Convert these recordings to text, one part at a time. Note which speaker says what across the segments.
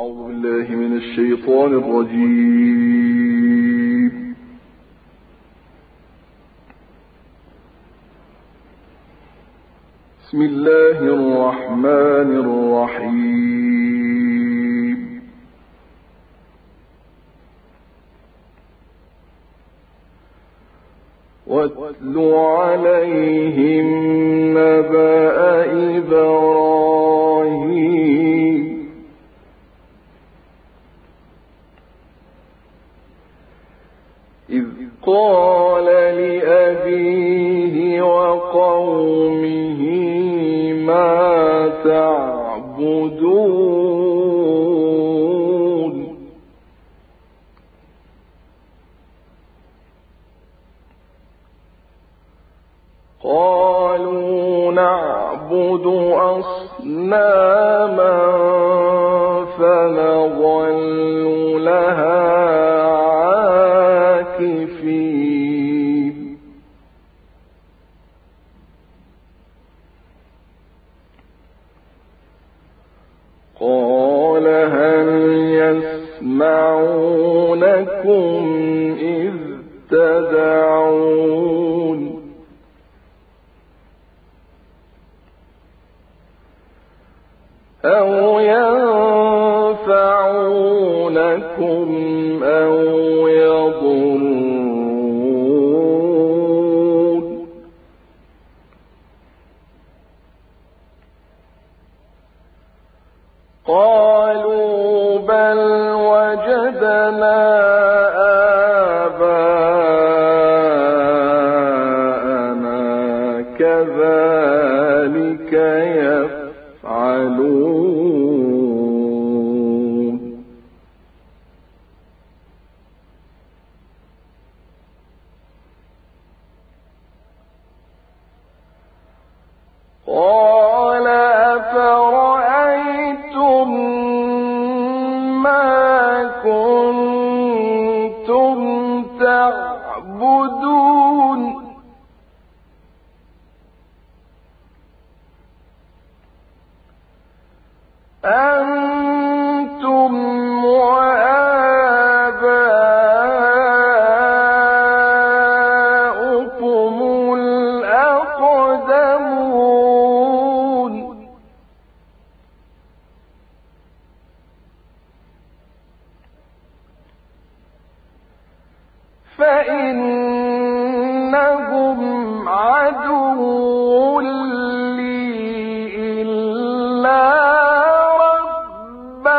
Speaker 1: أعوذ بالله من الشيطان الرجيم. بسم الله الرحمن الرحيم. واتل عليهم نبأ إبراهيم إذ قال لأبيه وقومه ما تعبدون قالوا نعبد أصناما فنظل لها عاكفين قال هل يسمعونكم إذ تدعون أو ينفعونكم أو يضرون قالوا بل وجدنا آباءنا كذلك يفعلون قال أفرأيتم ما كنتم تعبدون أنتم وآباؤكم الأقدمون فإنهم عدو لي إلا رب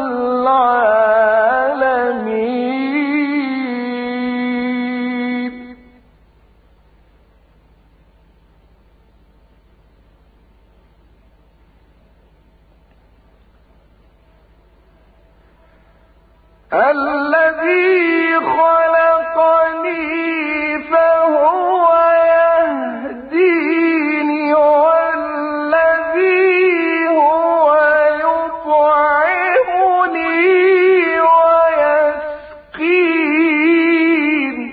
Speaker 1: العالمين الذي خلقني فهو يهديني والذي هو يطعمني ويسقين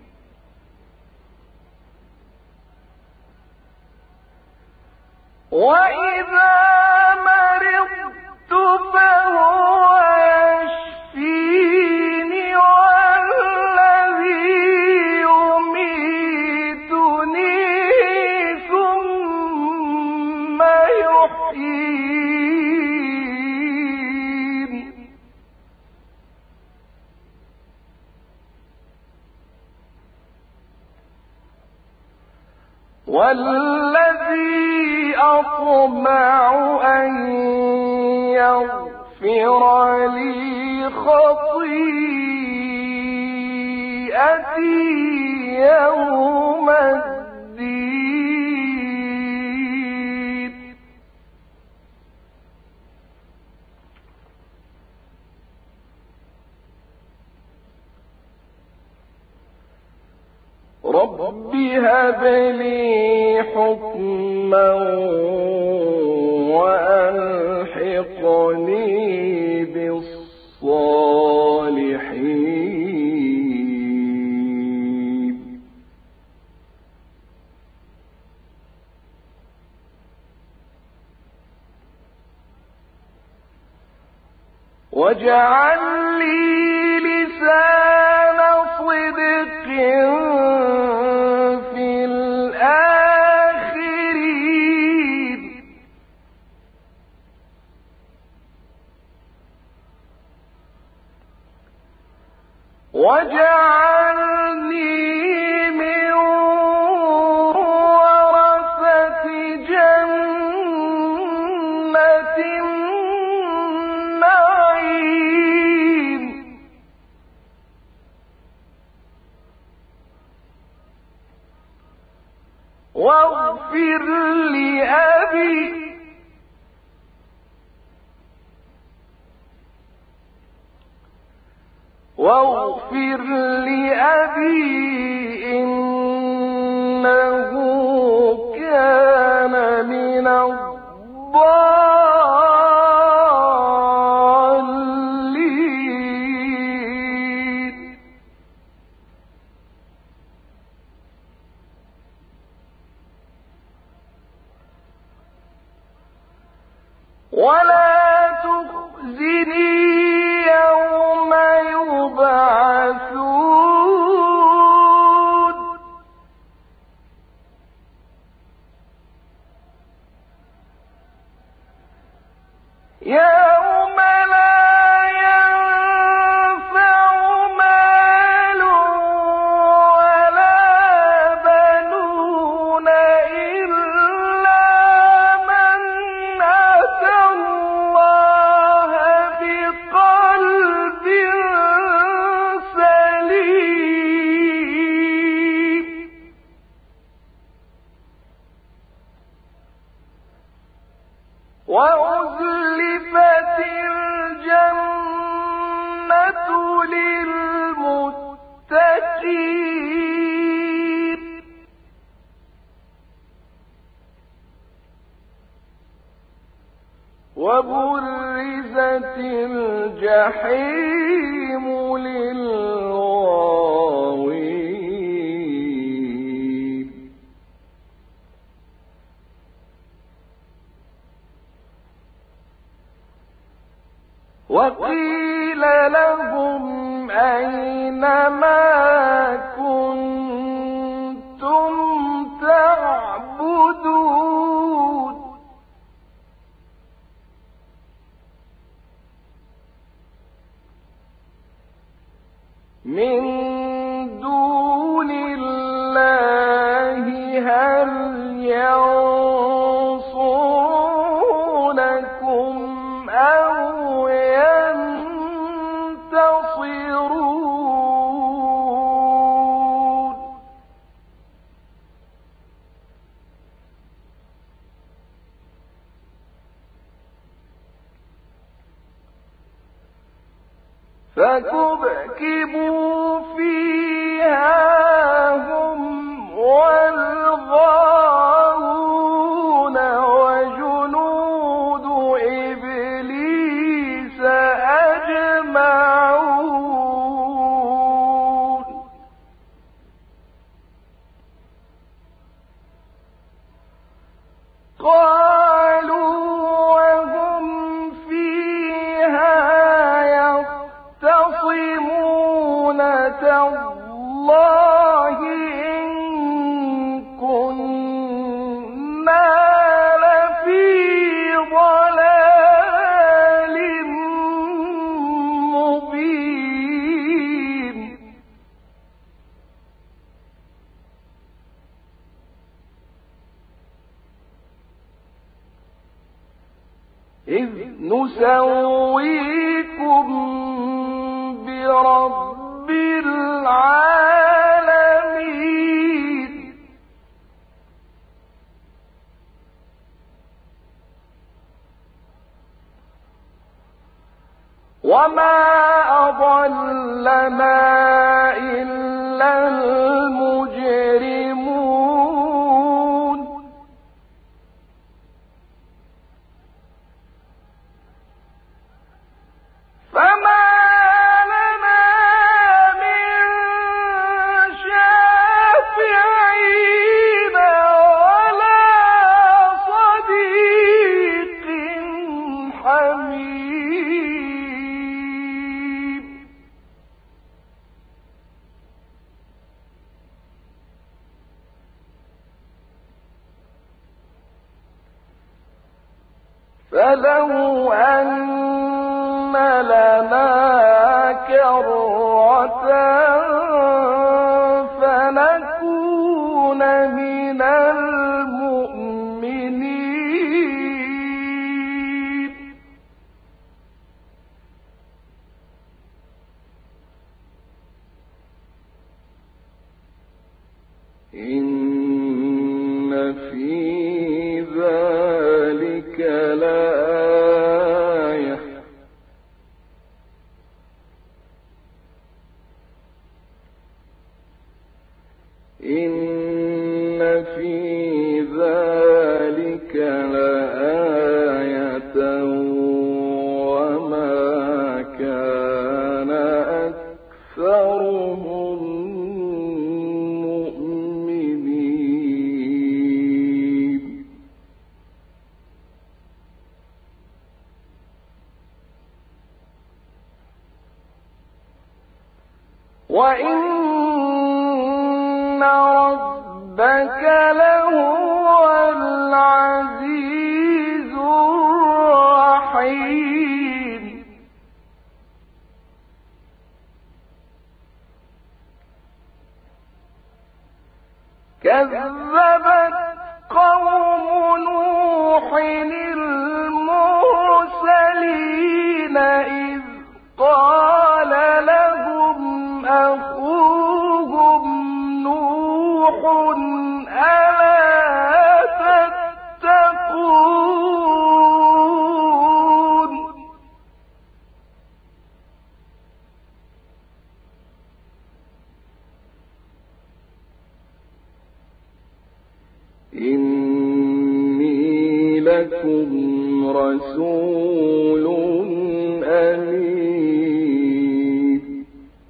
Speaker 1: وإذا مرضت فهو يشفيني والذي يميتني ثم يحيين والذي أطمع أن يغفر لي خطيئتي يوم الدين رب هب لي حكما وألحقني بالصالحين واجعل لي لسان صدق في الآخرين واجعلني من ورثة جنة النعيم واغفر لأبي إنه كان من الضالين ولا تخزني يوم يبعثون يوم لا ينفع مال ولا بنون إلا من أتى الله بقلب سليم وأزلفت الجنة للمتقين وبرزت الجحيم للغاوين وقيل لهم أين ما كنتم تعبدون من دون الله هل ينصرونكم أو ينتصرون فكبكبوا فيها هم والغاوون وجنود إبليس أجمعون قالوا وهم فيها يختصمون تالله إن كنا لفي ضلال مبين إذ نسويكم برب العالمين وما أضلنا إلا المجرمون فما لنا من شافعين ولا صديق حميم فلو أن لنا كرة فنكون من المؤمنين. إن في ذلك لآية إن في ذلك لآية وما كان أكثرهم مؤمنين. وإن ربك لهو العزيز الرحيم. كذبت قوم نوح المرسلين إذ قال لهم أخوهم نوح ألا تتقون. إني لكم رسول أمين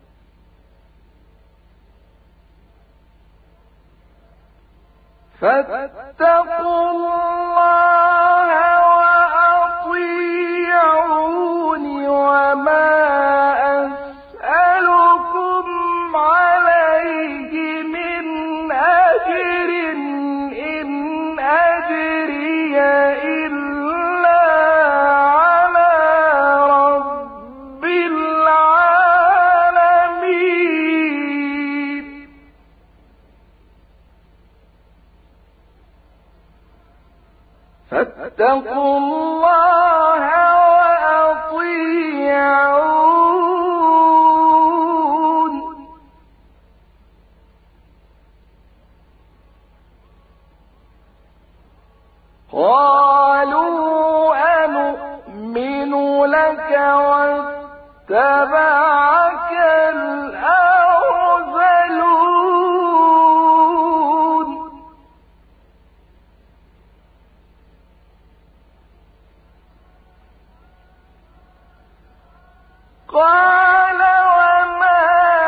Speaker 1: فاتقوا الله وأطيعون وما أسألكم عليه من أجر إن أجري إلا على رب العالمين. فاتقوا الله وأطيعون. قالوا أنؤمن لك واتبعك الأرذلون. قال وما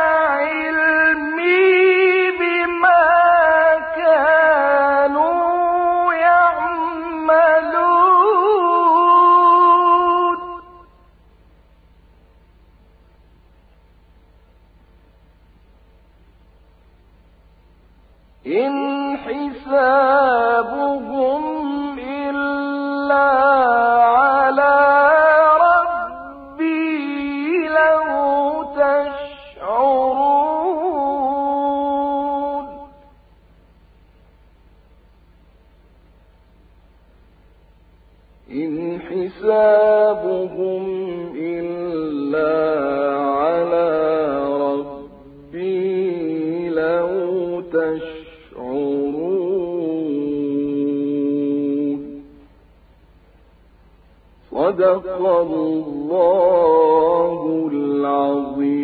Speaker 1: علمي بما كانوا يعملون. إن حسابهم إلا على ربي لو تشعرون. إن حسابهم إلا على ربي لو تشعرون. صدق الله العظيم.